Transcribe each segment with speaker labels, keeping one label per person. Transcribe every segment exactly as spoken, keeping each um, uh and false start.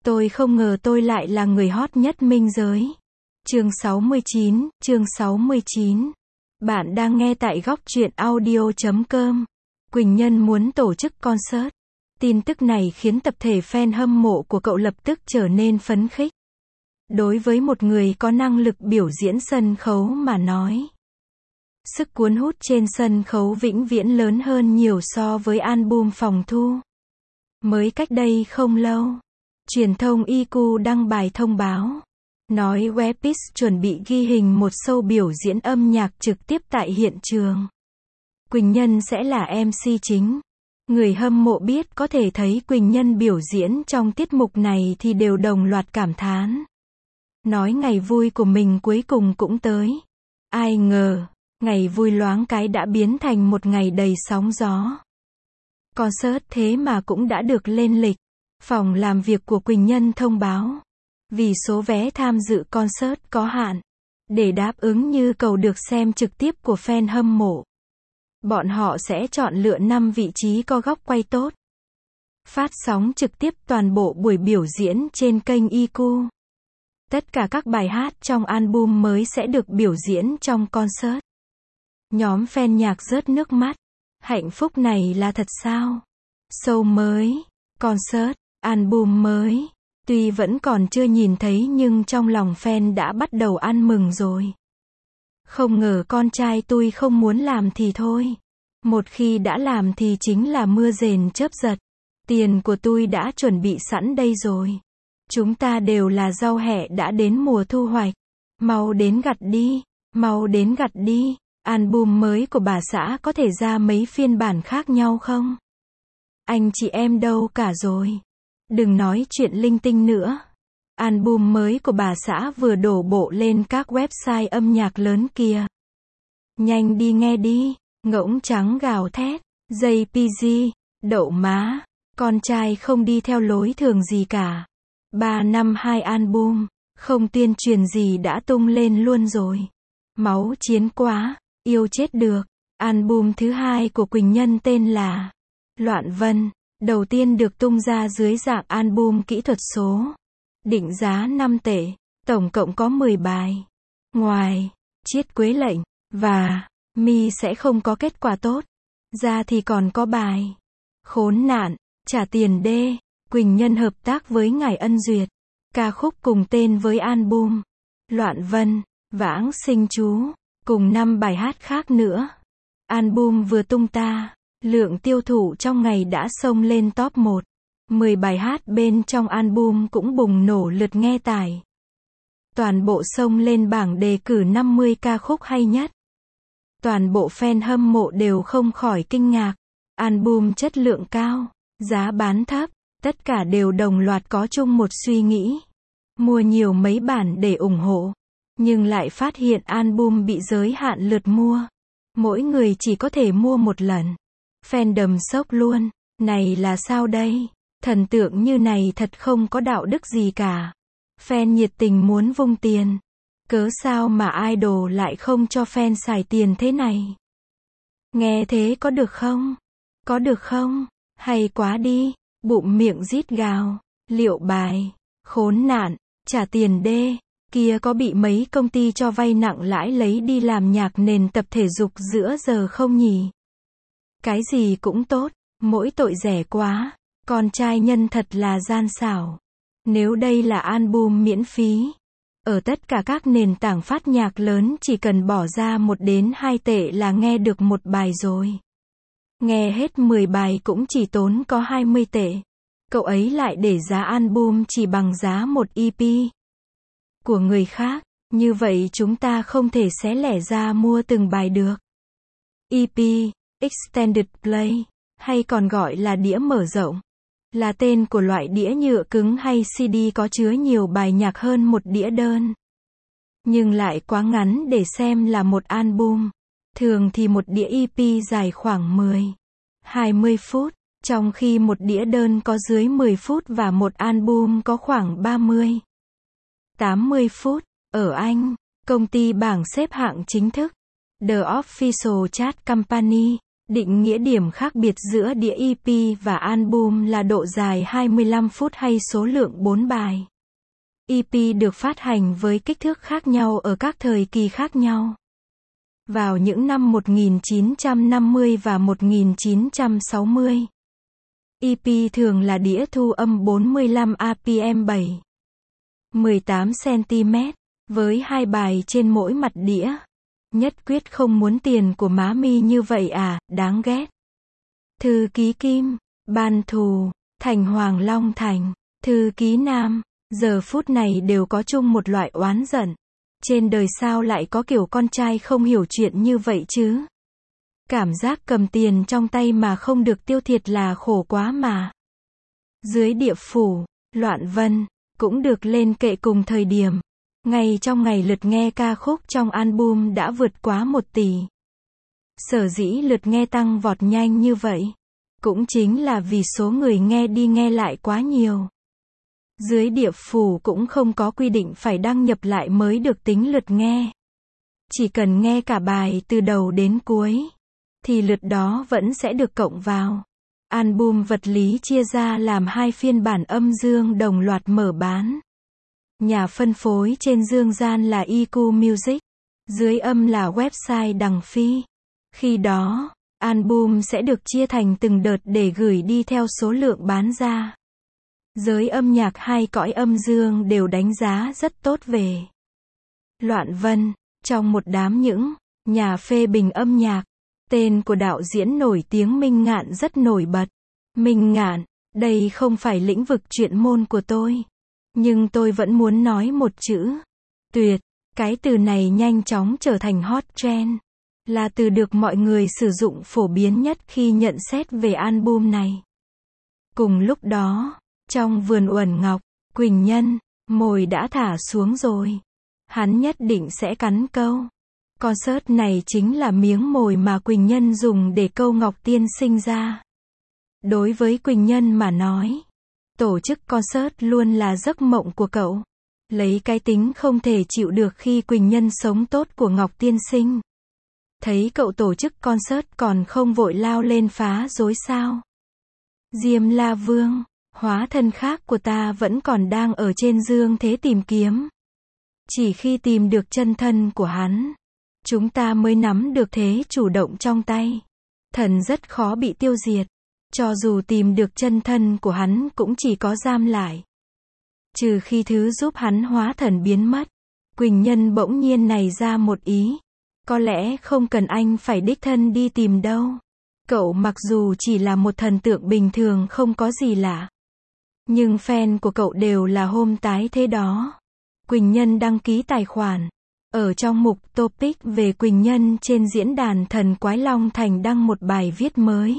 Speaker 1: Tôi không ngờ tôi lại là người hot nhất minh giới. Chương sáu mươi chín, chương sáu mươi chín. Bạn đang nghe tại góc truyện audio chấm com. Quỳnh Nhân muốn tổ chức concert. Tin tức này khiến tập thể fan hâm mộ của cậu lập tức trở nên phấn khích. Đối với một người có năng lực biểu diễn sân khấu mà nói, sức cuốn hút trên sân khấu vĩnh viễn lớn hơn nhiều so với album phòng thu. Mới cách đây không lâu, truyền thông i quy đăng bài thông báo, nói Wepiz chuẩn bị ghi hình một show biểu diễn âm nhạc trực tiếp tại hiện trường. Quỳnh Nhân sẽ là em xê chính. Người hâm mộ biết có thể thấy Quỳnh Nhân biểu diễn trong tiết mục này thì đều đồng loạt cảm thán. Nói ngày vui của mình cuối cùng cũng tới. Ai ngờ, ngày vui loáng cái đã biến thành một ngày đầy sóng gió. Concert thế mà cũng đã được lên lịch. Phòng làm việc của Quỳnh Nhân thông báo, vì số vé tham dự concert có hạn, để đáp ứng nhu cầu được xem trực tiếp của fan hâm mộ, bọn họ sẽ chọn lựa năm vị trí có góc quay tốt, phát sóng trực tiếp toàn bộ buổi biểu diễn trên kênh i quy. Tất cả các bài hát trong album mới sẽ được biểu diễn trong concert. Nhóm fan nhạc rớt nước mắt. Hạnh phúc này là thật sao? Show mới, concert, album mới, tuy vẫn còn chưa nhìn thấy nhưng trong lòng fan đã bắt đầu ăn mừng rồi. Không ngờ con trai tôi không muốn làm thì thôi. Một khi đã làm thì chính là mưa rền chớp giật. Tiền của tôi đã chuẩn bị sẵn đây rồi. Chúng ta đều là rau hẹ đã đến mùa thu hoạch. Mau đến gặt đi, mau đến gặt đi. Album mới của bà xã có thể ra mấy phiên bản khác nhau không? Anh chị em đâu cả rồi? Đừng nói chuyện linh tinh nữa. Album mới của bà xã vừa đổ bộ lên các website âm nhạc lớn kia. Nhanh đi nghe đi. Ngỗng trắng gào thét. gi pê giê, đậu má. Con trai không đi theo lối thường gì cả. ba năm hai album, không tuyên truyền gì đã tung lên luôn rồi. Máu chiến quá, yêu chết được. Album thứ hai của Quỳnh Nhân tên là Loạn Vân. Đầu tiên được tung ra dưới dạng album kỹ thuật số. Định giá năm tệ. Tổng cộng có mười bài. Ngoài Chiết Quế Lệnh và Mi sẽ không có kết quả tốt ra thì còn có bài Khốn Nạn, Trả Tiền Đê. Quỳnh Nhân hợp tác với Ngải Ân Duyệt. Ca khúc cùng tên với album Loạn Vân, Vãng Sinh Chú, cùng năm bài hát khác nữa. Album vừa tung ta, lượng tiêu thụ trong ngày đã xông lên top một. mười bài hát bên trong album cũng bùng nổ lượt nghe tải. Toàn bộ xông lên bảng đề cử năm mươi ca khúc hay nhất. Toàn bộ fan hâm mộ đều không khỏi kinh ngạc. Album chất lượng cao, giá bán thấp, tất cả đều đồng loạt có chung một suy nghĩ. Mua nhiều mấy bản để ủng hộ. Nhưng lại phát hiện album bị giới hạn lượt mua. Mỗi người chỉ có thể mua một lần. Fandom sốc luôn. Này là sao đây? Thần tượng như này thật không có đạo đức gì cả. Fan nhiệt tình muốn vung tiền. Cớ sao mà idol lại không cho fan xài tiền thế này? Nghe thế có được không? Có được không? Hay quá đi. Bụng miệng rít gào. Liệu bài Khốn Nạn, Trả Tiền Đê kia có bị mấy công ty cho vay nặng lãi lấy đi làm nhạc nền tập thể dục giữa giờ không nhỉ? Cái gì cũng tốt, mỗi tội rẻ quá. Con trai Nhân thật là gian xảo. Nếu đây là album miễn phí, ở tất cả các nền tảng phát nhạc lớn chỉ cần bỏ ra một đến hai tệ là nghe được một bài rồi. Nghe hết mười bài cũng chỉ tốn có hai mươi tệ. Cậu ấy lại để giá album chỉ bằng giá một e pê của người khác. Như vậy chúng ta không thể xé lẻ ra mua từng bài được. e pê, Extended Play, hay còn gọi là đĩa mở rộng, là tên của loại đĩa nhựa cứng hay xê đê có chứa nhiều bài nhạc hơn một đĩa đơn. Nhưng lại quá ngắn để xem là một album. Thường thì một đĩa e pê dài khoảng mười đến hai mươi phút, trong khi một đĩa đơn có dưới mười phút và một album có khoảng ba mươi đến tám mươi phút. Ở Anh, công ty bảng xếp hạng chính thức The Official Chart Company Định nghĩa điểm khác biệt giữa đĩa e pê và album là độ dài hai mươi lăm phút hay số lượng bốn bài. e pê được phát hành với kích thước khác nhau ở các thời kỳ khác nhau. Vào những năm một nghìn chín trăm năm mươi và một nghìn chín trăm sáu mươi, e pê thường là đĩa thu âm bốn mươi lăm a pê em bảy phẩy mười tám xăng-ti-mét, với hai bài trên mỗi mặt đĩa. Nhất quyết không muốn tiền của má mi như vậy à, đáng ghét. Thư ký Kim, Ban Thù, Thành Hoàng Long Thành, thư ký Nam, giờ phút này đều có chung một loại oán giận. Trên đời sao lại có kiểu con trai không hiểu chuyện như vậy chứ? Cảm giác cầm tiền trong tay mà không được tiêu thiệt là khổ quá mà. Dưới địa phủ, Loạn Vân, cũng được lên kệ cùng thời điểm. Ngay trong ngày lượt nghe ca khúc trong album đã vượt quá một tỷ. Sở dĩ lượt nghe tăng vọt nhanh như vậy, cũng chính là vì số người nghe đi nghe lại quá nhiều. Dưới địa phủ cũng không có quy định phải đăng nhập lại mới được tính lượt nghe. Chỉ cần nghe cả bài từ đầu đến cuối, thì lượt đó vẫn sẽ được cộng vào. Album vật lý chia ra làm hai phiên bản âm dương đồng loạt mở bán. Nhà phân phối trên dương gian là i quy Music, dưới âm là website Đằng Phi. Khi đó, album sẽ được chia thành từng đợt để gửi đi theo số lượng bán ra. Giới âm nhạc hai cõi âm dương đều đánh giá rất tốt về Loạn Vân. Trong một đám những nhà phê bình âm nhạc, tên của đạo diễn nổi tiếng Minh Ngạn rất nổi bật. Minh Ngạn, đây không phải lĩnh vực chuyên môn của tôi, nhưng tôi vẫn muốn nói một chữ. Tuyệt. Cái từ này nhanh chóng trở thành hot trend. Là từ được mọi người sử dụng phổ biến nhất khi nhận xét về album này. Cùng lúc đó, trong vườn Uẩn Ngọc, Quỳnh Nhân, mồi đã thả xuống rồi. Hắn nhất định sẽ cắn câu. Concert này chính là miếng mồi mà Quỳnh Nhân dùng để câu Ngọc Tiên sinh ra. Đối với Quỳnh Nhân mà nói, tổ chức concert luôn là giấc mộng của cậu. Lấy cái tính không thể chịu được khi Quỳnh Nhân sống tốt của Ngọc Tiên sinh. Thấy cậu tổ chức concert còn không vội lao lên phá rối sao? Diêm La Vương, hóa thân khác của ta vẫn còn đang ở trên dương thế tìm kiếm. Chỉ khi tìm được chân thân của hắn, chúng ta mới nắm được thế chủ động trong tay. Thần rất khó bị tiêu diệt. Cho dù tìm được chân thân của hắn cũng chỉ có giam lại. Trừ khi thứ giúp hắn hóa thần biến mất. Quỳnh Nhân bỗng nhiên nảy ra một ý. Có lẽ không cần anh phải đích thân đi tìm đâu. Cậu mặc dù chỉ là một thần tượng bình thường không có gì lạ. Nhưng fan của cậu đều là hôm tái thế đó. Quỳnh Nhân đăng ký tài khoản. Ở trong mục topic về Quỳnh Nhân trên diễn đàn Thần Quái Long Thành đăng một bài viết mới.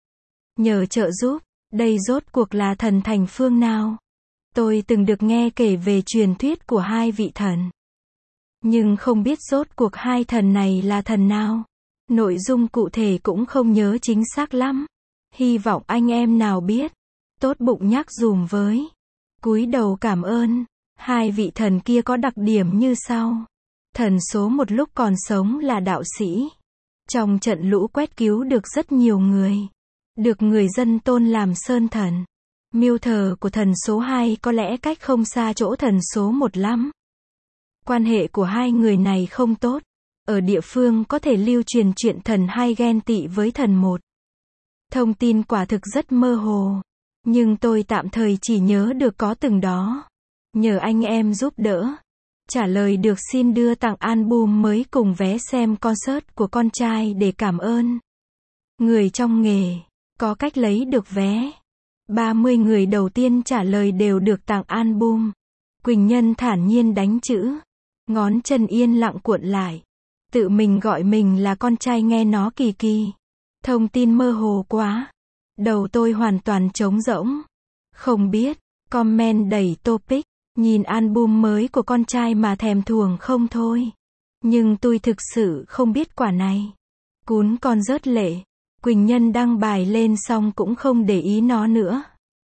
Speaker 1: Nhờ trợ giúp, đây rốt cuộc là thần thành phương nào? Tôi từng được nghe kể về truyền thuyết của hai vị thần. Nhưng không biết rốt cuộc hai thần này là thần nào. Nội dung cụ thể cũng không nhớ chính xác lắm. Hy vọng anh em nào biết, tốt bụng nhắc dùm với. Cúi đầu cảm ơn. Hai vị thần kia có đặc điểm như sau. Thần số một lúc còn sống là đạo sĩ. Trong trận lũ quét cứu được rất nhiều người. Được người dân tôn làm sơn thần. Miêu thờ của thần số hai có lẽ cách không xa chỗ thần số một lắm. Quan hệ của hai người này không tốt. Ở địa phương có thể lưu truyền chuyện thần hai ghen tị với thần một. Thông tin quả thực rất mơ hồ. Nhưng tôi tạm thời chỉ nhớ được có từng đó. Nhờ anh em giúp đỡ. Trả lời được xin đưa tặng album mới cùng vé xem concert của con trai để cảm ơn. Người trong nghề. Có cách lấy được vé. ba mươi người đầu tiên trả lời đều được tặng album. Quỳnh Nhân thản nhiên đánh chữ. Ngón chân yên lặng cuộn lại. Tự mình gọi mình là con trai nghe nó kỳ kỳ. Thông tin mơ hồ quá. Đầu tôi hoàn toàn trống rỗng. Không biết. Comment đầy topic. Nhìn album mới của con trai mà thèm thuồng không thôi. Nhưng tôi thực sự không biết quả này. Cún con rớt lệ. Quỳnh Nhân đăng bài lên xong cũng không để ý nó nữa.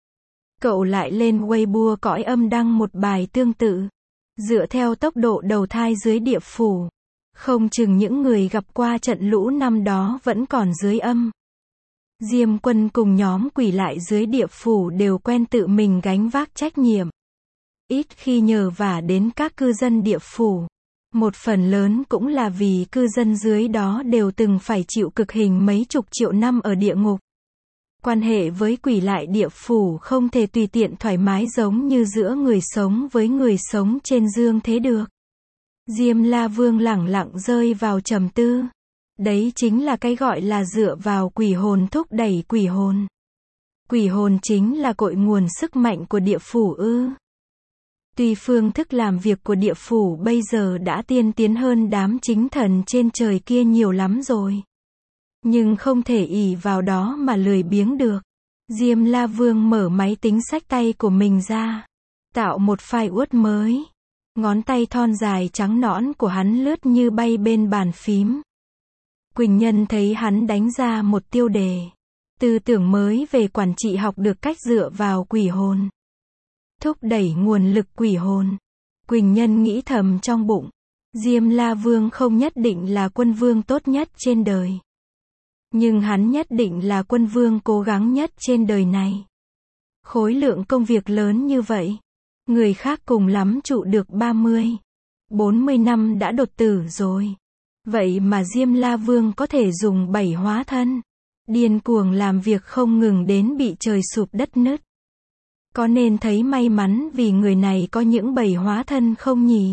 Speaker 1: Cậu lại lên Weibo cõi âm đăng một bài tương tự. Dựa theo tốc độ đầu thai dưới địa phủ. Không chừng những người gặp qua trận lũ năm đó vẫn còn dưới âm. Diêm Quân cùng nhóm quỷ lại dưới địa phủ đều quen tự mình gánh vác trách nhiệm. Ít khi nhờ vả đến các cư dân địa phủ. Một phần lớn cũng là vì cư dân dưới đó đều từng phải chịu cực hình mấy chục triệu năm ở địa ngục. Quan hệ với quỷ lại địa phủ không thể tùy tiện thoải mái giống như giữa người sống với người sống trên dương thế được. Diêm La Vương lẳng lặng rơi vào trầm tư. Đấy chính là cái gọi là dựa vào quỷ hồn thúc đẩy quỷ hồn. Quỷ hồn chính là cội nguồn sức mạnh của địa phủ ư? Tuy phương thức làm việc của địa phủ bây giờ đã tiên tiến hơn đám chính thần trên trời kia nhiều lắm rồi. Nhưng không thể ỷ vào đó mà lười biếng được. Diêm La Vương mở máy tính xách tay của mình ra. Tạo một file Word mới. Ngón tay thon dài trắng nõn của hắn lướt như bay bên bàn phím. Quỳnh Nhân thấy hắn đánh ra một tiêu đề. Tư tưởng mới về quản trị học được cách dựa vào quỷ hồn. Thúc đẩy nguồn lực quỷ hồn. Quỳnh Nhân nghĩ thầm trong bụng. Diêm La Vương không nhất định là quân vương tốt nhất trên đời. Nhưng hắn nhất định là quân vương cố gắng nhất trên đời này. Khối lượng công việc lớn như vậy. Người khác cùng lắm trụ được ba mươi, bốn mươi năm đã đột tử rồi. Vậy mà Diêm La Vương có thể dùng bảy hóa thân. Điên cuồng làm việc không ngừng đến bị trời sụp đất nứt. Có nên thấy may mắn vì người này có những bảy hóa thân không nhỉ?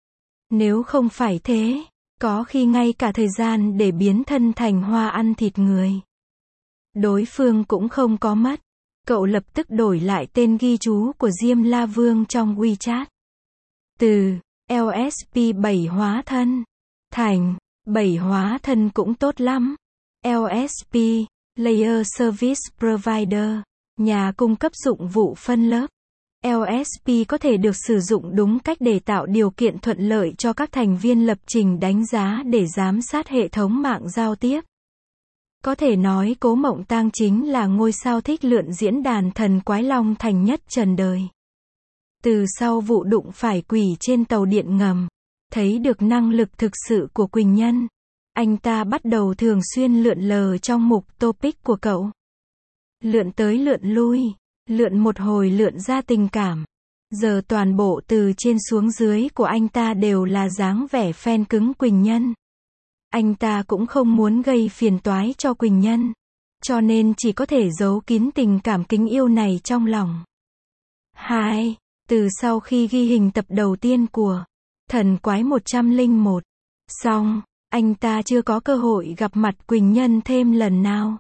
Speaker 1: Nếu không phải thế, có khi ngay cả thời gian để biến thân thành hoa ăn thịt người. Đối phương cũng không có mất. Cậu lập tức đổi lại tên ghi chú của Diêm La Vương trong WeChat. Từ lờ ét pê bảy hóa thân thành bảy hóa thân cũng tốt lắm. lờ ét pê, Layer Service Provider, nhà cung cấp dụng vụ phân lớp. lờ ét pê có thể được sử dụng đúng cách để tạo điều kiện thuận lợi cho các thành viên lập trình đánh giá để giám sát hệ thống mạng giao tiếp. Có thể nói Cố Mộng Tang chính là ngôi sao thích lượn diễn đàn thần quái long thành nhất trần đời. Từ sau vụ đụng phải quỷ trên tàu điện ngầm, thấy được năng lực thực sự của Quỳnh Nhân, anh ta bắt đầu thường xuyên lượn lờ trong mục topic của cậu. Lượn tới lượn lui, lượn một hồi lượn ra tình cảm. Giờ toàn bộ từ trên xuống dưới của anh ta đều là dáng vẻ fan cứng Quỳnh Nhân. Anh ta cũng không muốn gây phiền toái cho Quỳnh Nhân, cho nên chỉ có thể giấu kín tình cảm kính yêu này trong lòng. hai. Từ sau khi ghi hình tập đầu tiên của Thần Quái một không một, xong, anh ta chưa có cơ hội gặp mặt Quỳnh Nhân thêm lần nào.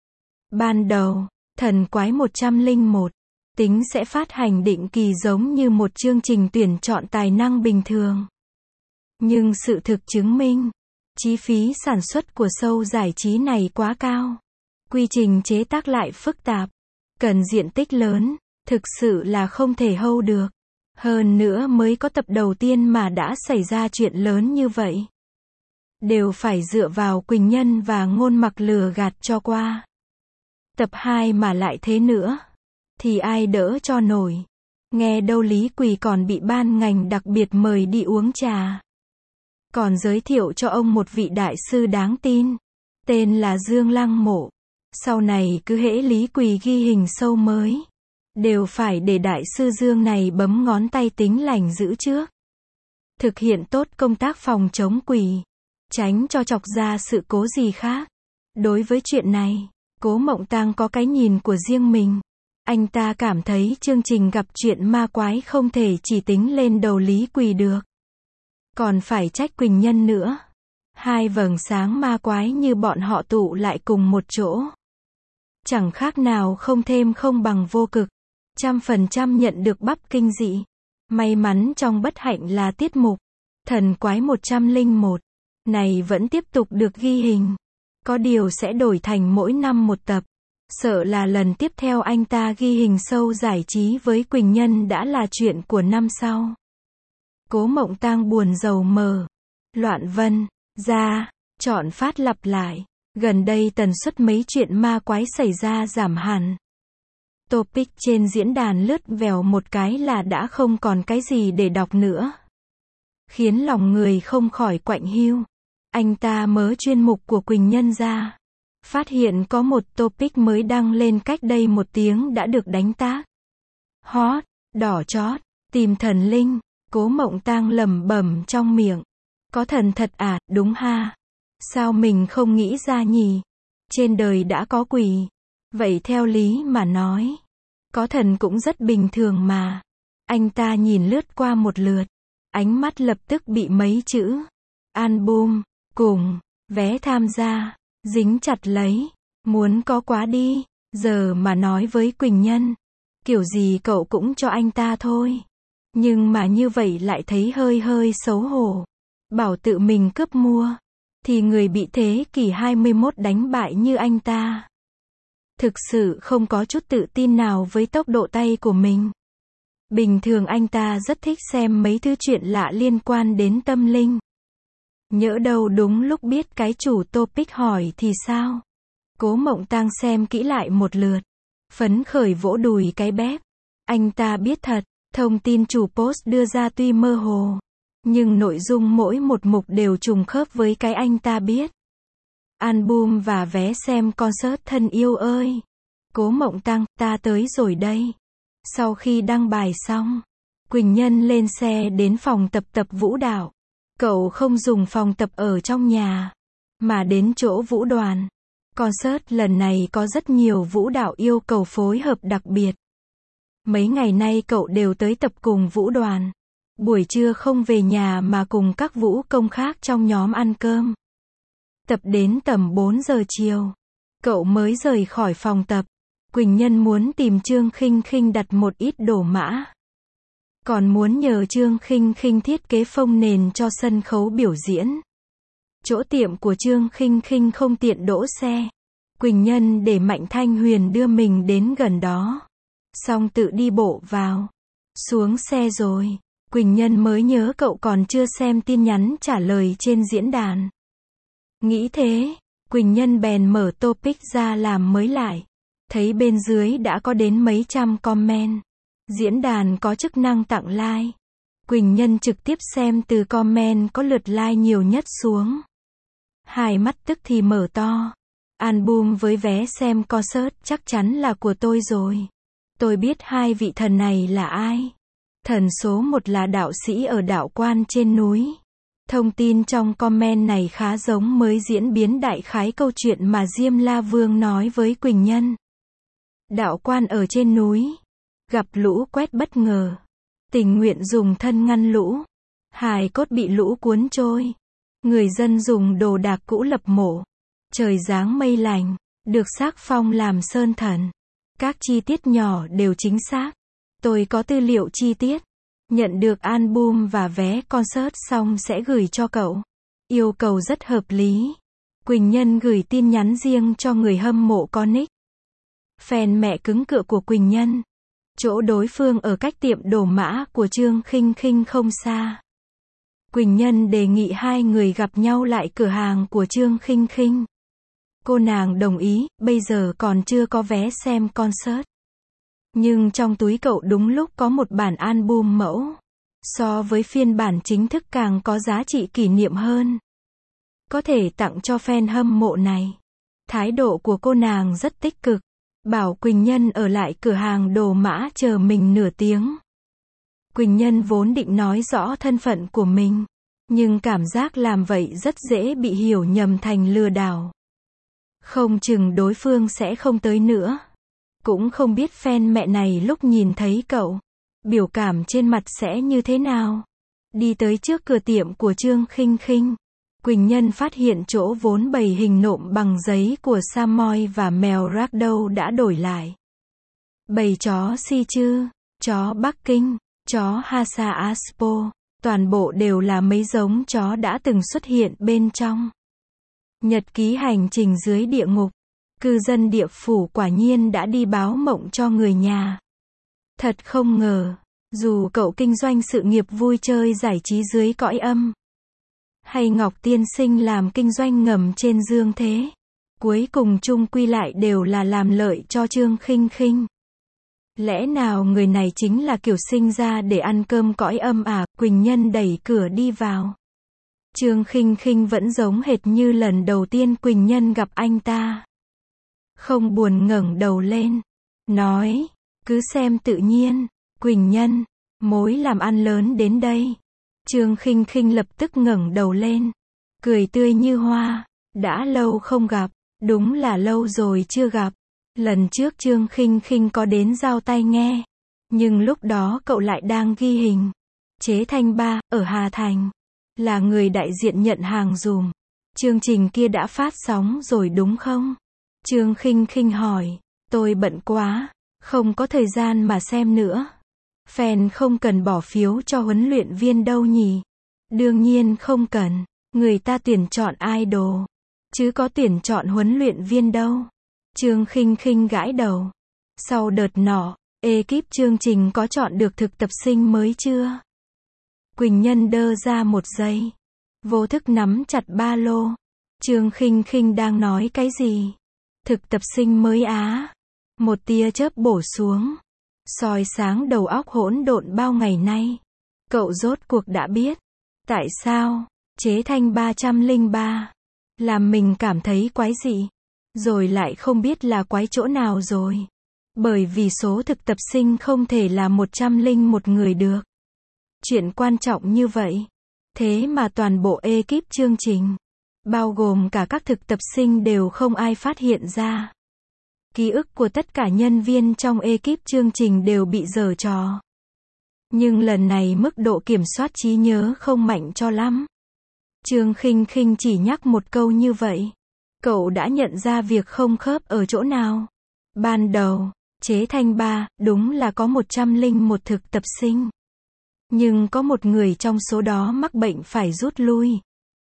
Speaker 1: Ban đầu, Thần Quái một không một, tính sẽ phát hành định kỳ giống như một chương trình tuyển chọn tài năng bình thường. Nhưng sự thực chứng minh, chi phí sản xuất của show giải trí này quá cao. Quy trình chế tác lại phức tạp, cần diện tích lớn, thực sự là không thể hold được. Hơn nữa mới có tập đầu tiên mà đã xảy ra chuyện lớn như vậy. Đều phải dựa vào Quỳnh Nhân và Ngôn Mặc lừa gạt cho qua. Tập hai mà lại thế nữa, thì ai đỡ cho nổi. Nghe đâu Lý Quỳ còn bị ban ngành đặc biệt mời đi uống trà. Còn giới thiệu cho ông một vị đại sư đáng tin, tên là Dương Lăng Mộ. Sau này cứ hễ Lý Quỳ ghi hình show mới, đều phải để đại sư Dương này bấm ngón tay tính lành giữ trước. Thực hiện tốt công tác phòng chống quỷ, tránh cho chọc ra sự cố gì khác. Đối với chuyện này, Cố Mộng Tang có cái nhìn của riêng mình. Anh ta cảm thấy chương trình gặp chuyện ma quái không thể chỉ tính lên đầu Lý Quỳ được. Còn phải trách Quỳnh Nhân nữa. Hai vầng sáng ma quái như bọn họ tụ lại cùng một chỗ. Chẳng khác nào không thêm không bằng vô cực. Trăm phần trăm nhận được bắp kinh dị. May mắn trong bất hạnh là tiết mục Thần Quái một không một này vẫn tiếp tục được ghi hình. Có điều sẽ đổi thành mỗi năm một tập. Sợ là lần tiếp theo anh ta ghi hình show giải trí với Quỳnh Nhân đã là chuyện của năm sau. Cố Mộng Tang buồn rầu mờ. Loạn vân ra, chọn phát lặp lại. Gần đây tần suất mấy chuyện ma quái xảy ra giảm hẳn. Topic trên diễn đàn lướt vèo một cái là đã không còn cái gì để đọc nữa. khiến lòng người không khỏi quạnh hiu. Anh ta mở chuyên mục của Quỳnh Nhân ra, phát hiện có một topic mới đăng lên cách đây một tiếng đã được đánh tag. Hot, đỏ chót, tìm thần linh, Cố Mộng Tang lẩm bẩm trong miệng. Có thần thật à, đúng ha. Sao mình không nghĩ ra nhỉ? Trên đời đã có quỷ. Vậy theo lý mà nói, có thần cũng rất bình thường mà. Anh ta nhìn lướt qua một lượt, ánh mắt lập tức bị mấy chữ album cùng vé tham gia dính chặt lấy. Muốn có quá đi. Giờ mà nói với Quỳnh Nhân, kiểu gì cậu cũng cho anh ta thôi. Nhưng mà như vậy lại thấy hơi hơi xấu hổ. Bảo tự mình cướp mua, thì người bị thế kỷ hai mươi mốt đánh bại như anh ta thực sự không có chút tự tin nào với tốc độ tay của mình. Bình thường anh ta rất thích xem mấy thứ chuyện lạ liên quan đến tâm linh. Nhỡ đâu đúng lúc biết cái chủ topic hỏi thì sao? Cố Mộng Tang xem kỹ lại một lượt, phấn khởi vỗ đùi cái bép. Anh ta biết thật, thông tin chủ post đưa ra tuy mơ hồ, nhưng nội dung mỗi một mục đều trùng khớp với cái anh ta biết. Album và vé xem concert thân yêu ơi. Cố Mộng Tang, ta tới rồi đây. Sau khi đăng bài xong, Quỳnh Nhân lên xe đến phòng tập tập vũ đạo. Cậu không dùng phòng tập ở trong nhà, mà đến chỗ vũ đoàn. Concert lần này có rất nhiều vũ đạo yêu cầu phối hợp đặc biệt. Mấy ngày nay cậu đều tới tập cùng vũ đoàn. Buổi trưa không về nhà mà cùng các vũ công khác trong nhóm ăn cơm. Tập đến tầm bốn giờ chiều, cậu mới rời khỏi phòng tập. Quỳnh Nhân muốn tìm Trương Khinh Khinh đặt một ít đồ mã. Còn muốn nhờ Trương Khinh Khinh thiết kế phông nền cho sân khấu biểu diễn. Chỗ tiệm của Trương Khinh Khinh không tiện đỗ xe. Quỳnh Nhân để Mạnh Thanh Huyền đưa mình đến gần đó. Xong tự đi bộ vào. Xuống xe rồi, Quỳnh Nhân mới nhớ cậu còn chưa xem tin nhắn trả lời trên diễn đàn. Nghĩ thế, Quỳnh Nhân bèn mở topic ra làm mới lại. Thấy bên dưới đã có đến mấy trăm comment. Diễn đàn có chức năng tặng like. Quỳnh Nhân trực tiếp xem từ comment có lượt like nhiều nhất xuống. Hai mắt tức thì mở to. Album với vé xem concert chắc chắn là của tôi rồi. Tôi biết hai vị thần này là ai. Thần số một là đạo sĩ ở đạo quan trên núi. Thông tin trong comment này khá giống mới diễn biến đại khái câu chuyện mà Diêm La Vương nói với Quỳnh Nhân. Đạo quan ở trên núi, gặp lũ quét bất ngờ, tình nguyện dùng thân ngăn lũ, hài cốt bị lũ cuốn trôi. Người dân dùng đồ đạc cũ lập mộ. Trời giáng mây lành, được xác phong làm sơn thần. Các chi tiết nhỏ đều chính xác. Tôi có tư liệu chi tiết. Nhận được album và vé concert xong sẽ gửi cho cậu. Yêu cầu rất hợp lý. Quỳnh Nhân gửi tin nhắn riêng cho người hâm mộ con nick fan mẹ cứng cựa của Quỳnh Nhân. Chỗ đối phương ở cách tiệm đồ mã của Trương Khinh Khinh không xa. Quỳnh Nhân đề nghị hai người gặp nhau lại cửa hàng của Trương Khinh Khinh. Cô nàng đồng ý, bây giờ còn chưa có vé xem concert. Nhưng trong túi cậu đúng lúc có một bản album mẫu. So với phiên bản chính thức càng có giá trị kỷ niệm hơn. Có thể tặng cho fan hâm mộ này. Thái độ của cô nàng rất tích cực. Bảo Quỳnh Nhân ở lại cửa hàng đồ mã chờ mình nửa tiếng. Quỳnh Nhân vốn định nói rõ thân phận của mình. Nhưng cảm giác làm vậy rất dễ bị hiểu nhầm thành lừa đảo. Không chừng đối phương sẽ không tới nữa. Cũng không biết fan mẹ này lúc nhìn thấy cậu, biểu cảm trên mặt sẽ như thế nào. Đi tới trước cửa tiệm của Trương Khinh Khinh. Quỳnh Nhân phát hiện chỗ vốn bày hình nộm bằng giấy của Samoy và mèo Ragdoll đã đổi lại. Bầy chó Si Chư, chó Bắc Kinh, chó Hasa Aspo, toàn bộ đều là mấy giống chó đã từng xuất hiện bên trong. Nhật ký hành trình dưới địa ngục. Cư dân địa phủ quả nhiên đã đi báo mộng cho người nhà. Thật không ngờ, dù cậu kinh doanh sự nghiệp vui chơi giải trí dưới cõi âm, hay Ngọc Tiên Sinh làm kinh doanh ngầm trên dương thế, cuối cùng chung quy lại đều là làm lợi cho Trương Khinh Khinh. Lẽ nào người này chính là kiểu sinh ra để ăn cơm cõi âm à? Quỳnh Nhân đẩy cửa đi vào. Trương Khinh Khinh vẫn giống hệt như lần đầu tiên Quỳnh Nhân gặp anh ta. Không buồn ngẩng đầu lên. Nói, cứ xem tự nhiên. Quỳnh Nhân, mối làm ăn lớn đến đây. Trương Khinh Khinh lập tức ngẩng đầu lên. Cười tươi như hoa. Đã lâu không gặp. Đúng là lâu rồi chưa gặp. Lần trước Trương Khinh Khinh có đến giao tay nghe. Nhưng lúc đó cậu lại đang ghi hình. Chế Thanh Ba, ở Hà Thành. Là người đại diện nhận hàng dùm. Chương trình kia đã phát sóng rồi đúng không? Trương Khinh Khinh hỏi. Tôi bận quá. Không có thời gian mà xem nữa. Fan không cần bỏ phiếu cho huấn luyện viên đâu nhỉ? Đương nhiên không cần. Người ta tuyển chọn idol. Chứ có tuyển chọn huấn luyện viên đâu. Trương Khinh Khinh gãi đầu. Sau đợt nọ, ekip chương trình có chọn được thực tập sinh mới chưa? Quỳnh Nhân đơ ra một giây. Vô thức nắm chặt ba lô. Trương Khinh Khinh đang nói cái gì? Thực tập sinh mới á. Một tia chớp bổ xuống. Soi sáng đầu óc hỗn độn bao ngày nay. Cậu rốt cuộc đã biết. Tại sao? Chế Thanh ba không ba. Làm mình cảm thấy quái dị. Rồi lại không biết là quái chỗ nào rồi. Bởi vì số thực tập sinh không thể là một trăm lẻ một người được. Chuyện quan trọng như vậy. Thế mà toàn bộ ekip chương trình, bao gồm cả các thực tập sinh đều không ai phát hiện ra. Ký ức của tất cả nhân viên trong ekip chương trình đều bị giở trò. Nhưng lần này mức độ kiểm soát trí nhớ không mạnh cho lắm. Trương Khinh Khinh chỉ nhắc một câu như vậy. Cậu đã nhận ra việc không khớp ở chỗ nào. Ban đầu, Chế Thanh Ba, đúng là có một trăm lẻ một thực tập sinh. Nhưng có một người trong số đó mắc bệnh phải rút lui.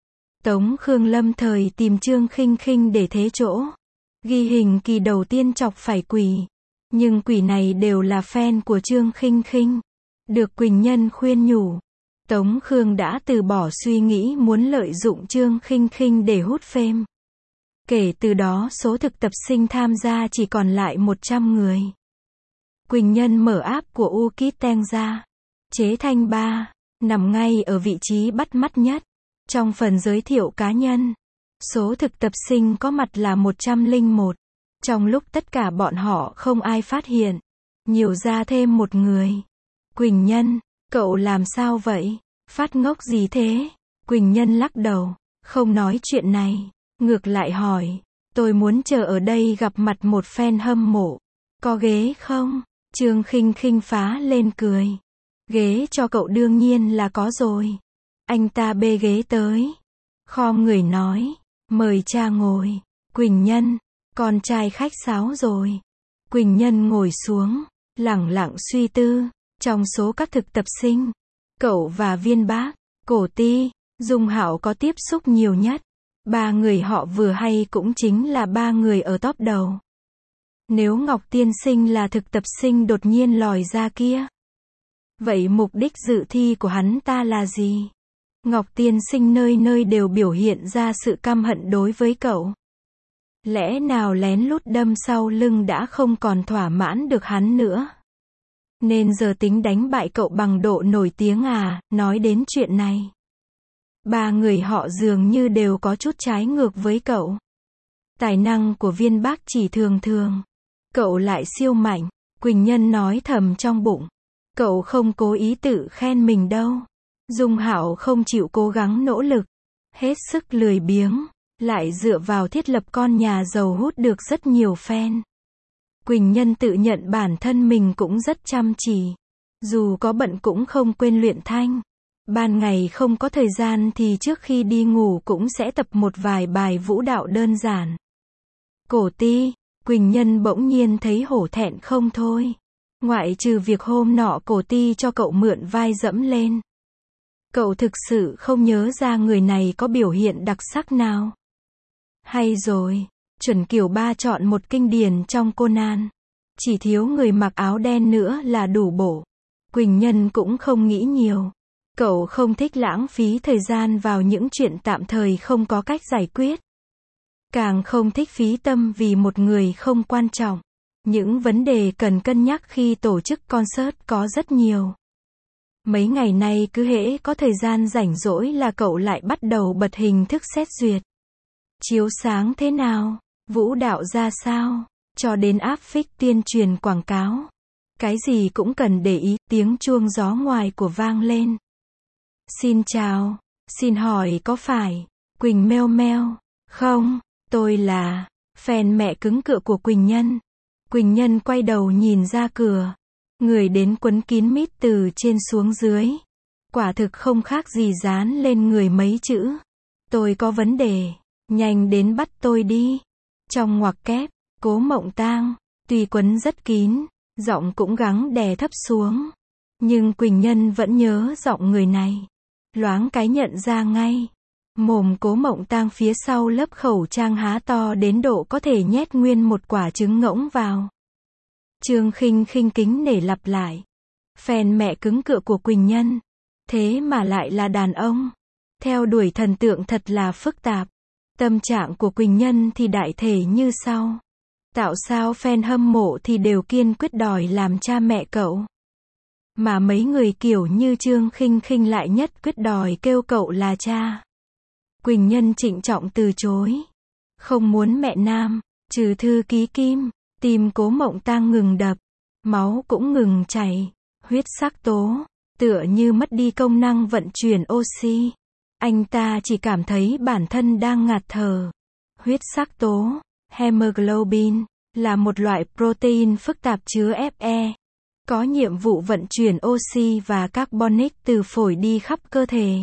Speaker 1: Tống Khương lâm thời tìm Trương Khinh Khinh để thế chỗ. Ghi hình kỳ đầu tiên chọc phải quỷ. Nhưng quỷ này đều là fan của Trương Khinh Khinh. Được Quỳnh Nhân khuyên nhủ. Tống Khương đã từ bỏ suy nghĩ muốn lợi dụng Trương Khinh Khinh để hút fame. Kể từ đó số thực tập sinh tham gia chỉ còn lại một trăm người. Quỳnh Nhân mở app của Ukiteng ra. Chế Thanh Ba, nằm ngay ở vị trí bắt mắt nhất. Trong phần giới thiệu cá nhân, số thực tập sinh có mặt là một trăm lẻ một. Trong lúc tất cả bọn họ không ai phát hiện, nhiều ra thêm một người. Quỳnh Nhân, cậu làm sao vậy? Phát ngốc gì thế? Quỳnh Nhân lắc đầu, không nói chuyện này. Ngược lại hỏi, tôi muốn chờ ở đây gặp mặt một fan hâm mộ. Có ghế không? Trương Khinh Khinh phá lên cười. Ghế cho cậu đương nhiên là có rồi. Anh ta bê ghế tới. Khom người nói, mời cha ngồi. Quỳnh Nhân, con trai khách sáo rồi. Quỳnh Nhân ngồi xuống, lẳng lặng suy tư. Trong số các thực tập sinh, cậu và Viên Bác, Cổ Ti, Dung Hạo có tiếp xúc nhiều nhất. Ba người họ vừa hay cũng chính là ba người ở top đầu. Nếu Ngọc Tiên Sinh là thực tập sinh đột nhiên lòi ra kia, vậy mục đích dự thi của hắn ta là gì? Ngọc Tiên Sinh nơi nơi đều biểu hiện ra sự căm hận đối với cậu. Lẽ nào lén lút đâm sau lưng đã không còn thỏa mãn được hắn nữa? Nên giờ tính đánh bại cậu bằng độ nổi tiếng à? Nói đến chuyện này, ba người họ dường như đều có chút trái ngược với cậu. Tài năng của Viên Bác chỉ thường thường, cậu lại siêu mạnh. Quỳnh Nhân nói thầm trong bụng. Cậu không cố ý tự khen mình đâu. Dung Hạo không chịu cố gắng nỗ lực, hết sức lười biếng, lại dựa vào thiết lập con nhà giàu hút được rất nhiều fan. Quỳnh Nhân tự nhận bản thân mình cũng rất chăm chỉ. Dù có bận cũng không quên luyện thanh. Ban ngày không có thời gian thì trước khi đi ngủ cũng sẽ tập một vài bài vũ đạo đơn giản. Cổ Ti, Quỳnh Nhân bỗng nhiên thấy hổ thẹn không thôi. Ngoại trừ việc hôm nọ Cổ Ti cho cậu mượn vai dẫm lên, cậu thực sự không nhớ ra người này có biểu hiện đặc sắc nào. Hay rồi, Chuẩn Kiều Ba chọn một kinh điển trong Conan. Chỉ thiếu người mặc áo đen nữa là đủ bổ. Quỳnh Nhân cũng không nghĩ nhiều. Cậu không thích lãng phí thời gian vào những chuyện tạm thời không có cách giải quyết. Càng không thích phí tâm vì một người không quan trọng. Những vấn đề cần cân nhắc khi tổ chức concert có rất nhiều. Mấy ngày nay cứ hễ có thời gian rảnh rỗi là cậu lại bắt đầu bật hình thức xét duyệt. Chiếu sáng thế nào? Vũ đạo ra sao? Cho đến áp phích tuyên truyền quảng cáo. Cái gì cũng cần để ý, tiếng chuông gió ngoài của vang lên. Xin chào, xin hỏi có phải Quỳnh Meo Meo không? Tôi là fan mẹ cứng cựa của Quỳnh Nhân. Quỳnh Nhân quay đầu nhìn ra cửa. Người đến quấn kín mít từ trên xuống dưới. Quả thực không khác gì dán lên người mấy chữ. Tôi có vấn đề, nhanh đến bắt tôi đi. Trong ngoặc kép, Cố Mộng Tang, tuy quấn rất kín, giọng cũng gắng đè thấp xuống. Nhưng Quỳnh Nhân vẫn nhớ giọng người này. Loáng cái nhận ra ngay. Mồm Cố Mộng Tang phía sau lớp khẩu trang há to đến độ có thể nhét nguyên một quả trứng ngỗng vào. Trương Khinh Khinh kính nể lặp lại. Fan mẹ cứng cựa của Quỳnh Nhân. Thế mà lại là đàn ông. Theo đuổi thần tượng thật là phức tạp. Tâm trạng của Quỳnh Nhân thì đại thể như sau. Tạo sao fan hâm mộ thì đều kiên quyết đòi làm cha mẹ cậu. Mà mấy người kiểu như Trương Khinh Khinh lại nhất quyết đòi kêu cậu là cha. Quỳnh Nhân trịnh trọng từ chối. Không muốn mẹ nam, trừ thư ký Kim. Tim Cố Mộng Tang ngừng đập. Máu cũng ngừng chảy. Huyết sắc tố, tựa như mất đi công năng vận chuyển oxy. Anh ta chỉ cảm thấy bản thân đang ngạt thở. Huyết sắc tố, hemoglobin, là một loại protein phức tạp chứa Fe. Có nhiệm vụ vận chuyển oxy và carbonic từ phổi đi khắp cơ thể.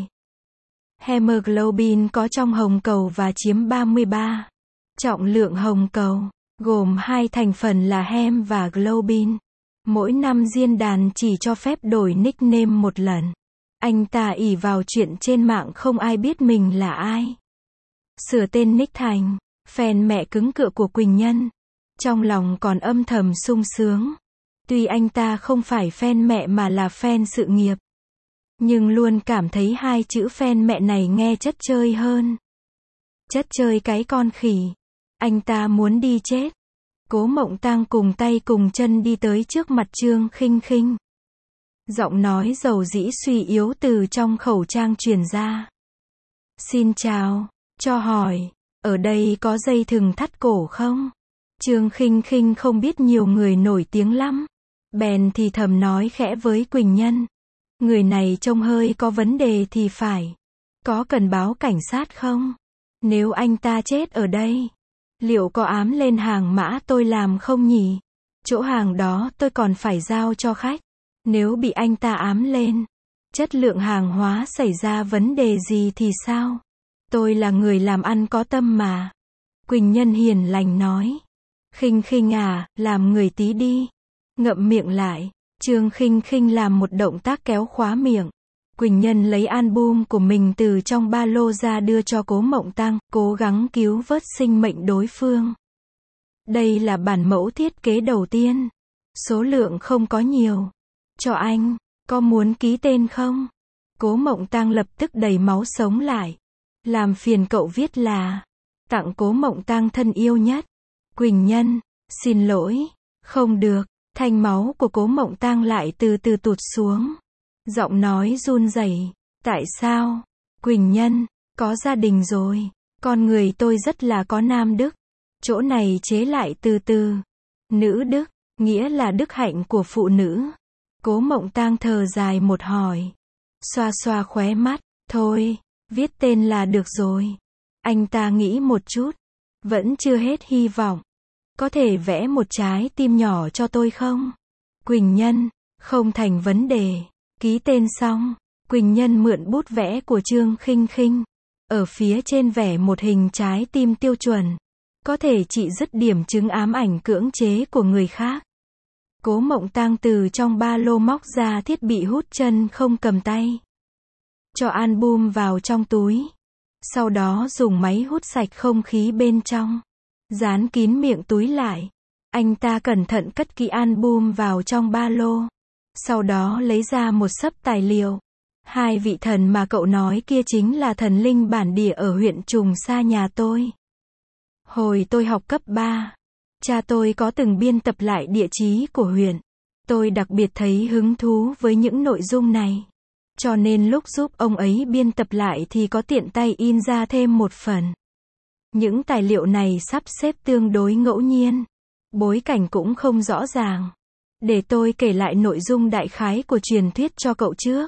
Speaker 1: Hemoglobin có trong hồng cầu và chiếm ba mươi ba. Trọng lượng hồng cầu, gồm hai thành phần là hem và globin. Mỗi năm diễn đàn chỉ cho phép đổi nickname một lần. Anh ta ỷ vào chuyện trên mạng không ai biết mình là ai. Sửa tên nick thành fan mẹ cứng cựa của Quỳnh Nhân. Trong lòng còn âm thầm sung sướng. Tuy anh ta không phải fan mẹ mà là fan sự nghiệp. Nhưng luôn cảm thấy hai chữ fan mẹ này nghe chất chơi hơn. Chất chơi cái con khỉ. Anh ta muốn đi chết. Cố Mộng Tang cùng tay cùng chân đi tới trước mặt Trương Khinh Khinh. Giọng nói dầu dĩ suy yếu từ trong khẩu trang truyền ra. Xin chào, cho hỏi, ở đây có dây thừng thắt cổ không? Trương Khinh Khinh không biết nhiều người nổi tiếng lắm. Bèn thì thầm nói khẽ với Quỳnh Nhân. Người này trông hơi có vấn đề thì phải. Có cần báo cảnh sát không? Nếu anh ta chết ở đây, liệu có ám lên hàng mã tôi làm không nhỉ? Chỗ hàng đó tôi còn phải giao cho khách. Nếu bị anh ta ám lên, chất lượng hàng hóa xảy ra vấn đề gì thì sao? Tôi là người làm ăn có tâm mà. Quỳnh Nhân hiền lành nói. Khinh Khinh à, làm người tí đi. Ngậm miệng lại. Trương Khinh Khinh làm một động tác kéo khóa miệng. Quỳnh Nhân lấy album của mình từ trong ba lô ra đưa cho Cố Mộng Tang, cố gắng cứu vớt sinh mệnh đối phương. Đây là bản mẫu thiết kế đầu tiên. Số lượng không có nhiều. Cho anh, có muốn ký tên không? Cố Mộng Tang lập tức đầy máu sống lại. Làm phiền cậu viết là tặng Cố Mộng Tang thân yêu nhất. Quỳnh Nhân, xin lỗi, không được. Thanh máu của Cố Mộng Tang lại từ từ tụt xuống. Giọng nói run rẩy. Tại sao? Quỳnh Nhân, có gia đình rồi. Con người tôi rất là có nam đức. Chỗ này chế lại từ từ. Nữ đức, nghĩa là đức hạnh của phụ nữ. Cố Mộng Tang thở dài một hồi. Xoa xoa khóe mắt. Thôi, viết tên là được rồi. Anh ta nghĩ một chút. Vẫn chưa hết hy vọng. Có thể vẽ một trái tim nhỏ cho tôi không? Quỳnh Nhân, không thành vấn đề. Ký tên xong, Quỳnh Nhân mượn bút vẽ của Trương Khinh Khinh. Ở phía trên vẽ một hình trái tim tiêu chuẩn. Có thể trị dứt điểm chứng ám ảnh cưỡng chế của người khác. Cố Mộng Tang từ trong ba lô móc ra thiết bị hút chân không cầm tay. Cho album vào trong túi. Sau đó dùng máy hút sạch không khí bên trong. Dán kín miệng túi lại. Anh ta cẩn thận cất kỹ album vào trong ba lô. Sau đó lấy ra một xấp tài liệu. Hai vị thần mà cậu nói kia chính là thần linh bản địa ở huyện Trùng Sa nhà tôi. Hồi tôi học cấp ba, Cha tôi có từng biên tập lại địa chí của huyện. Tôi đặc biệt thấy hứng thú với những nội dung này. Cho nên lúc giúp ông ấy biên tập lại thì có tiện tay in ra thêm một phần. Những tài liệu này sắp xếp tương đối ngẫu nhiên. Bối cảnh cũng không rõ ràng. Để tôi kể lại nội dung đại khái của truyền thuyết cho cậu trước.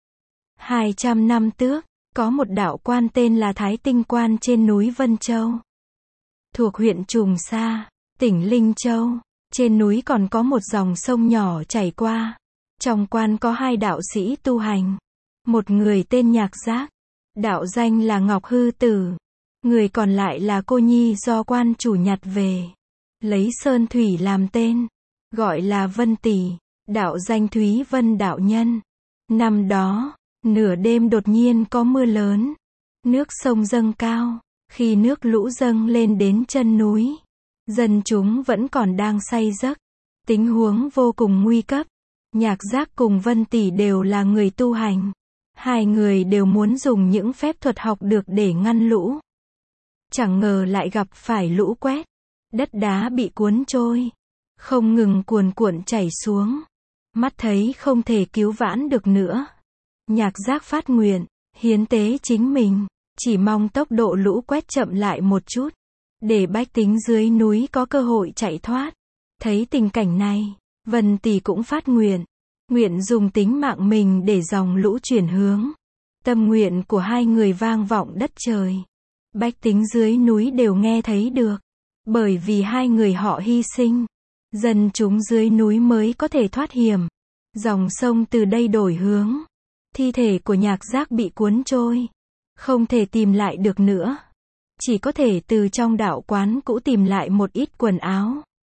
Speaker 1: hai trăm năm trước, có một đạo quan tên là Thái Tinh Quan trên núi Vân Châu. Thuộc huyện Trùng Sa, tỉnh Linh Châu. Trên núi còn có một dòng sông nhỏ chảy qua. Trong quan có hai đạo sĩ tu hành. Một người tên Nhạc Giác, đạo danh là Ngọc Hư Tử. Người còn lại là cô nhi do quan chủ nhặt về. Lấy Sơn Thủy làm tên. Gọi là Vân Tỷ, đạo danh Thúy Vân đạo nhân. Năm đó, nửa đêm đột nhiên có mưa lớn. Nước sông dâng cao. Khi nước lũ dâng lên đến chân núi, dân chúng vẫn còn đang say giấc. Tình huống vô cùng nguy cấp. Nhạc Giác cùng Vân Tỷ đều là người tu hành. Hai người đều muốn dùng những phép thuật học được để ngăn lũ. Chẳng ngờ lại gặp phải lũ quét. Đất đá bị cuốn trôi. Không ngừng cuồn cuộn chảy xuống. Mắt thấy không thể cứu vãn được nữa. Nhạc Giác phát nguyện, hiến tế chính mình. Chỉ mong tốc độ lũ quét chậm lại một chút. Để bách tính dưới núi có cơ hội chạy thoát. Thấy tình cảnh này, Vân Tỷ cũng phát nguyện. Nguyện dùng tính mạng mình để dòng lũ chuyển hướng. Tâm nguyện của hai người vang vọng đất trời. Bách tính dưới núi đều nghe thấy được. Bởi vì hai người họ hy sinh, dân chúng dưới núi mới có thể thoát hiểm. Dòng sông từ đây đổi hướng. Thi thể của Nhạc Giác bị cuốn trôi. Không thể tìm lại được nữa. Chỉ có thể từ trong đạo quán cũ tìm lại một ít quần áo.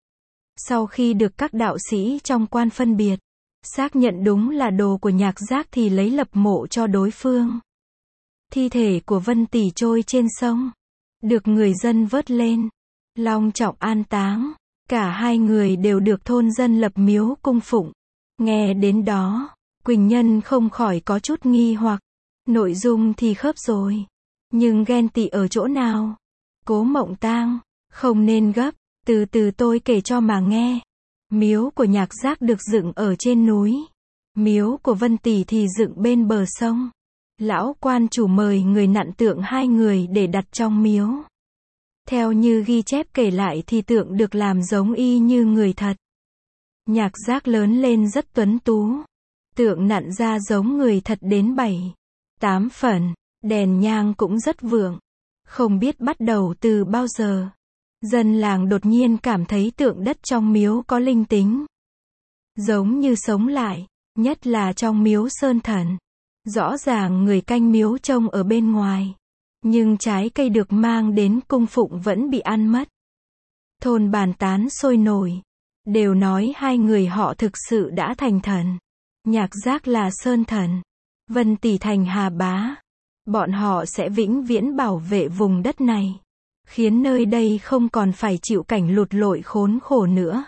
Speaker 1: Sau khi được các đạo sĩ trong quan phân biệt, xác nhận đúng là đồ của Nhạc Giác thì lấy lập mộ cho đối phương. Thi thể của Vân Tỷ trôi trên sông. Được người dân vớt lên. Long trọng an táng. Cả hai người đều được thôn dân lập miếu cung phụng. Nghe đến đó, Quỳnh Nhân không khỏi có chút nghi hoặc. Nội dung thì khớp rồi. Nhưng ghen tị ở chỗ nào? Cố Mộng Tang, không nên gấp. Từ từ tôi kể cho mà nghe. Miếu của Nhạc Giác được dựng ở trên núi. Miếu của Vân Tỷ thì dựng bên bờ sông. Lão quan chủ mời người nặn tượng hai người để đặt trong miếu. Theo như ghi chép kể lại thì tượng được làm giống y như người thật. Nhạc Giác lớn lên rất tuấn tú. Tượng nặn ra giống người thật đến bảy, tám phần. Đèn nhang cũng rất vượng. Không biết bắt đầu từ bao giờ, dân làng đột nhiên cảm thấy tượng đất trong miếu có linh tính. Giống như sống lại, nhất là trong miếu sơn thần. Rõ ràng người canh miếu trông ở bên ngoài. Nhưng trái cây được mang đến cung phụng vẫn bị ăn mất. Thôn bàn tán sôi nổi. Đều nói hai người họ thực sự đã thành thần. Nhạc Giác là sơn thần. Vân Tỷ thành hà bá. Bọn họ sẽ vĩnh viễn bảo vệ vùng đất này. Khiến nơi đây không còn phải chịu cảnh lụt lội khốn khổ nữa.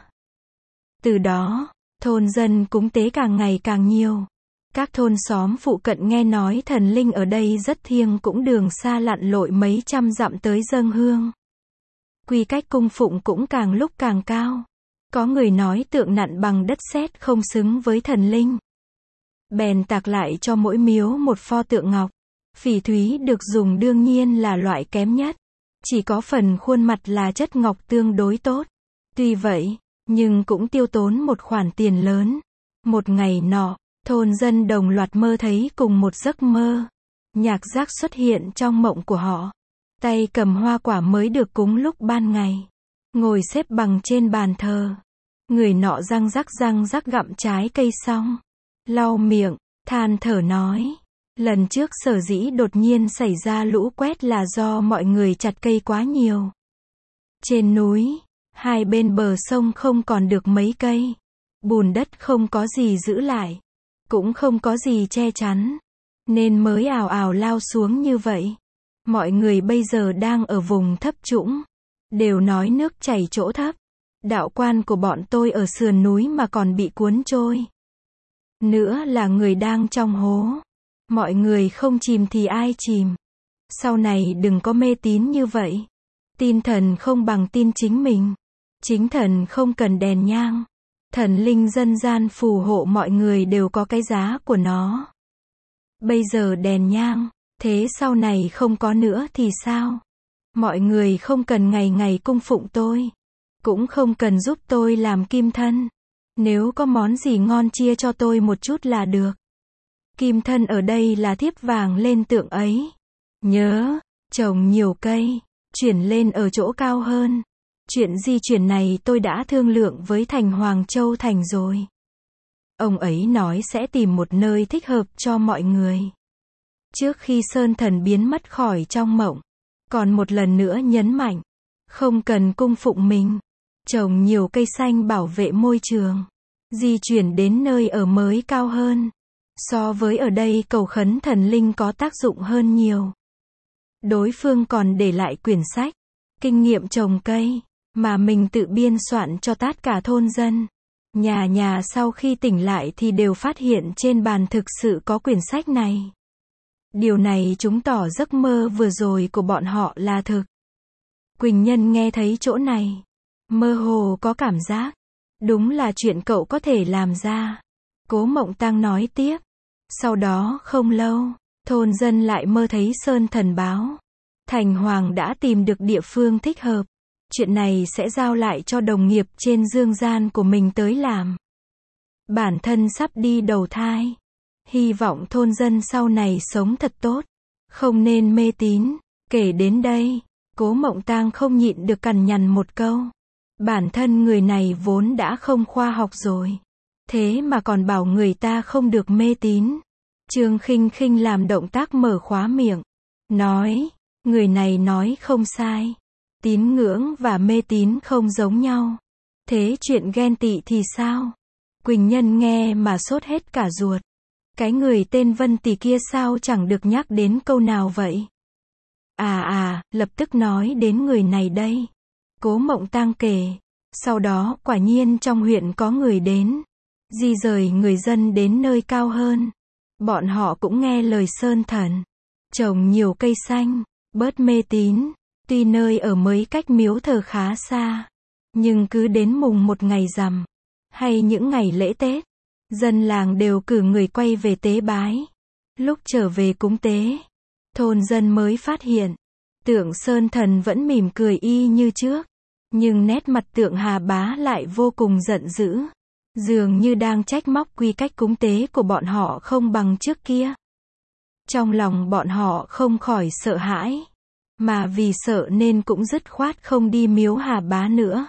Speaker 1: Từ đó, thôn dân cúng tế càng ngày càng nhiều. Các thôn xóm phụ cận nghe nói thần linh ở đây rất thiêng cũng đường xa lặn lội mấy trăm dặm tới dâng hương. Quy cách cung phụng cũng càng lúc càng cao. Có người nói tượng nặn bằng đất sét không xứng với thần linh. Bèn tạc lại cho mỗi miếu một pho tượng ngọc. Phỉ thúy được dùng đương nhiên là loại kém nhất. Chỉ có phần khuôn mặt là chất ngọc tương đối tốt. Tuy vậy, nhưng cũng tiêu tốn một khoản tiền lớn. Một ngày nọ, thôn dân đồng loạt mơ thấy cùng một giấc mơ. Nhạc Giác xuất hiện trong mộng của họ. Tay cầm hoa quả mới được cúng lúc ban ngày. Ngồi xếp bằng trên bàn thờ. Người nọ răng rắc răng rắc gặm trái cây xong. Lau miệng, than thở nói. Lần trước sở dĩ đột nhiên xảy ra lũ quét là do mọi người chặt cây quá nhiều. Trên núi, hai bên bờ sông không còn được mấy cây. Bùn đất không có gì giữ lại. Cũng không có gì che chắn. Nên mới ào ào lao xuống như vậy. Mọi người bây giờ đang ở vùng thấp trũng. Đều nói nước chảy chỗ thấp. Đạo quan của bọn tôi ở sườn núi mà còn bị cuốn trôi. Nữa là người đang trong hố. Mọi người không chìm thì ai chìm. Sau này đừng có mê tín như vậy. Tin thần không bằng tin chính mình. Chính thần không cần đèn nhang. Thần linh dân gian phù hộ mọi người đều có cái giá của nó. Bây giờ đèn nhang, thế sau này không có nữa thì sao? Mọi người không cần ngày ngày cung phụng tôi. Cũng không cần giúp tôi làm kim thân. Nếu có món gì ngon chia cho tôi một chút là được. Kim thân ở đây là thiếp vàng lên tượng ấy. Nhớ, trồng nhiều cây, chuyển lên ở chỗ cao hơn. Chuyện di chuyển này tôi đã thương lượng với thành Hoàng Châu Thành rồi. Ông ấy nói sẽ tìm một nơi thích hợp cho mọi người. Trước khi Sơn Thần biến mất khỏi trong mộng, còn một lần nữa nhấn mạnh, không cần cung phụng mình, trồng nhiều cây xanh bảo vệ môi trường, di chuyển đến nơi ở mới cao hơn. So với ở đây cầu khấn thần linh có tác dụng hơn nhiều. Đối phương còn để lại quyển sách, kinh nghiệm trồng cây, mà mình tự biên soạn cho tất cả thôn dân. Nhà nhà sau khi tỉnh lại thì đều phát hiện trên bàn thực sự có quyển sách này. Điều này chứng tỏ giấc mơ vừa rồi của bọn họ là thực. Quỳnh Nhân nghe thấy chỗ này, mơ hồ có cảm giác, đúng là chuyện cậu có thể làm ra. Cố Mộng Tăng nói tiếp, sau đó không lâu, thôn dân lại mơ thấy Sơn Thần báo. Thành Hoàng đã tìm được địa phương thích hợp. Chuyện này sẽ giao lại cho đồng nghiệp trên dương gian của mình tới làm. Bản thân sắp đi đầu thai. Hy vọng thôn dân sau này sống thật tốt. Không nên mê tín. Kể đến đây, Cố Mộng Tang không nhịn được cằn nhằn một câu. Bản thân người này vốn đã không khoa học rồi. Thế mà còn bảo người ta không được mê tín. Trương Khinh Khinh làm động tác mở khóa miệng. Nói, người này nói không sai. Tín ngưỡng và mê tín không giống nhau. Thế chuyện ghen tị thì sao? Quỳnh Nhân nghe mà sốt hết cả ruột. Cái người tên Vân Tỷ kia sao chẳng được nhắc đến câu nào vậy? À à, lập tức nói đến người này đây. Cố Mộng Tang kể. Sau đó, quả nhiên trong huyện có người đến. Di rời người dân đến nơi cao hơn. Bọn họ cũng nghe lời Sơn Thần. Trồng nhiều cây xanh, bớt mê tín. Tuy nơi ở mới cách miếu thờ khá xa, nhưng cứ đến mùng một ngày rằm, hay những ngày lễ Tết, dân làng đều cử người quay về tế bái. Lúc trở về cúng tế, thôn dân mới phát hiện, tượng Sơn Thần vẫn mỉm cười y như trước, nhưng nét mặt tượng Hà Bá lại vô cùng giận dữ, dường như đang trách móc quy cách cúng tế của bọn họ không bằng trước kia. Trong lòng bọn họ không khỏi sợ hãi. Mà vì sợ nên cũng dứt khoát không đi miếu Hà Bá nữa.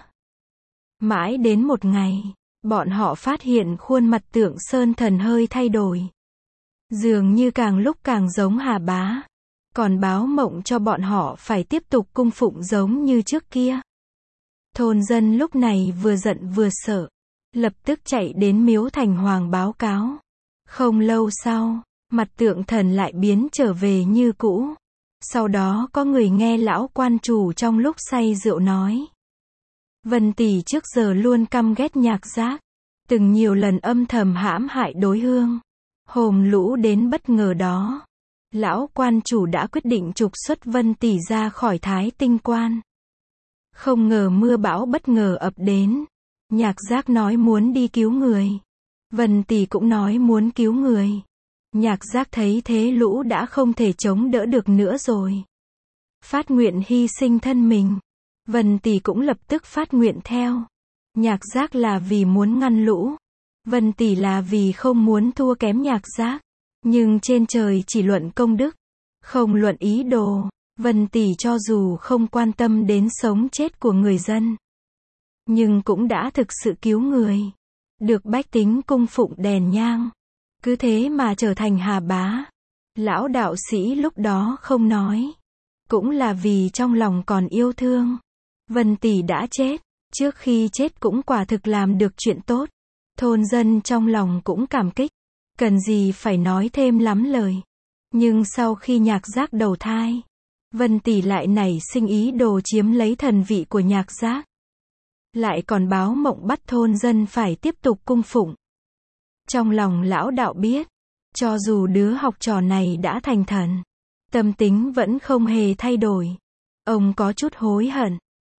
Speaker 1: Mãi đến một ngày, bọn họ phát hiện khuôn mặt tượng Sơn Thần hơi thay đổi. Dường như càng lúc càng giống Hà Bá. Còn báo mộng cho bọn họ phải tiếp tục cung phụng giống như trước kia. Thôn dân lúc này vừa giận vừa sợ. Lập tức chạy đến miếu Thành Hoàng báo cáo. Không lâu sau, mặt tượng thần lại biến trở về như cũ. Sau đó có người nghe lão quan chủ trong lúc say rượu nói. Vân Tỷ trước giờ luôn căm ghét Nhạc Giác. Từng nhiều lần âm thầm hãm hại đối hương. Hôm lũ đến bất ngờ đó. Lão quan chủ đã quyết định trục xuất Vân Tỷ ra khỏi Thái Tinh Quan. Không ngờ mưa bão bất ngờ ập đến. Nhạc Giác nói muốn đi cứu người. Vân Tỷ cũng nói muốn cứu người. Nhạc Giác thấy thế lũ đã không thể chống đỡ được nữa rồi. Phát nguyện hy sinh thân mình. Vân Tỷ cũng lập tức phát nguyện theo. Nhạc Giác là vì muốn ngăn lũ. Vân Tỷ là vì không muốn thua kém Nhạc Giác. Nhưng trên trời chỉ luận công đức, không luận ý đồ. Vân Tỷ cho dù không quan tâm đến sống chết của người dân, nhưng cũng đã thực sự cứu người. Được bách tính cung phụng đèn nhang. Cứ thế mà trở thành Hà Bá. Lão đạo sĩ lúc đó không nói. Cũng là vì trong lòng còn yêu thương. Vân Tỷ đã chết. Trước khi chết cũng quả thực làm được chuyện tốt. Thôn dân trong lòng cũng cảm kích. Cần gì phải nói thêm lắm lời. Nhưng sau khi Nhạc Giác đầu thai, Vân Tỷ lại nảy sinh ý đồ chiếm lấy thần vị của Nhạc Giác. Lại còn báo mộng bắt thôn dân phải tiếp tục cung phụng. Trong lòng lão đạo biết, cho dù đứa học trò này đã thành thần, tâm tính vẫn không hề thay đổi. Ông có chút hối hận.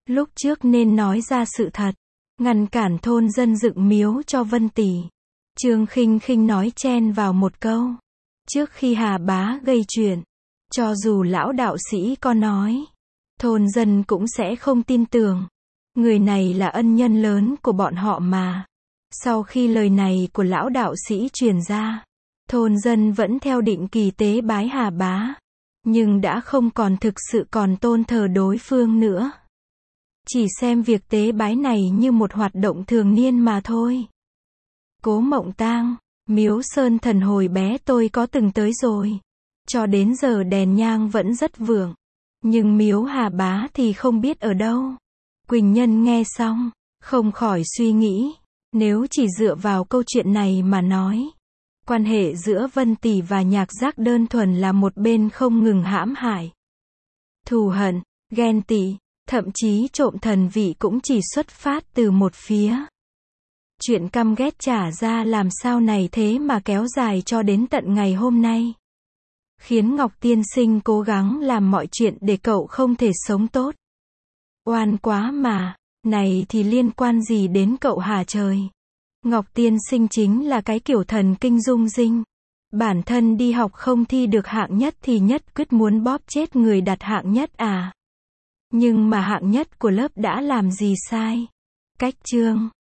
Speaker 1: Lúc trước nên nói ra sự thật, ngăn cản thôn dân dựng miếu cho Vân Tỷ. Trương Khinh Khinh nói chen vào một câu. Trước khi Hà Bá gây chuyện, cho dù lão đạo sĩ có nói, thôn dân cũng sẽ không tin tưởng. Người này là ân nhân lớn của bọn họ mà. Sau khi lời này của lão đạo sĩ truyền ra, thôn dân vẫn theo định kỳ tế bái Hà Bá, nhưng đã không còn thực sự còn tôn thờ đối phương nữa. Chỉ xem việc tế bái này như một hoạt động thường niên mà thôi. Cố Mộng Tang, miếu Sơn Thần hồi bé tôi có từng tới rồi. Cho đến giờ đèn nhang vẫn rất vượng. Nhưng miếu Hà Bá thì không biết ở đâu. Quỳnh Nhân nghe xong, không khỏi suy nghĩ, nếu chỉ dựa vào câu chuyện này mà nói, quan hệ giữa Vân Tỷ và Nhạc Giác đơn thuần là một bên không ngừng hãm hại. Thù hận, ghen tị, thậm chí trộm thần vị cũng chỉ xuất phát từ một phía. Chuyện căm ghét trả ra làm sao này thế mà kéo dài cho đến tận ngày hôm nay. Khiến Ngọc Tiên Sinh cố gắng làm mọi chuyện để cậu không thể sống tốt. Oan quá mà, này thì liên quan gì đến cậu hả trời? Ngọc Tiên Sinh chính là cái kiểu thần kinh dung dinh. Bản thân đi học không thi được hạng nhất thì nhất quyết muốn bóp chết người đạt hạng nhất à? Nhưng mà hạng nhất của lớp đã làm gì sai? Cách chương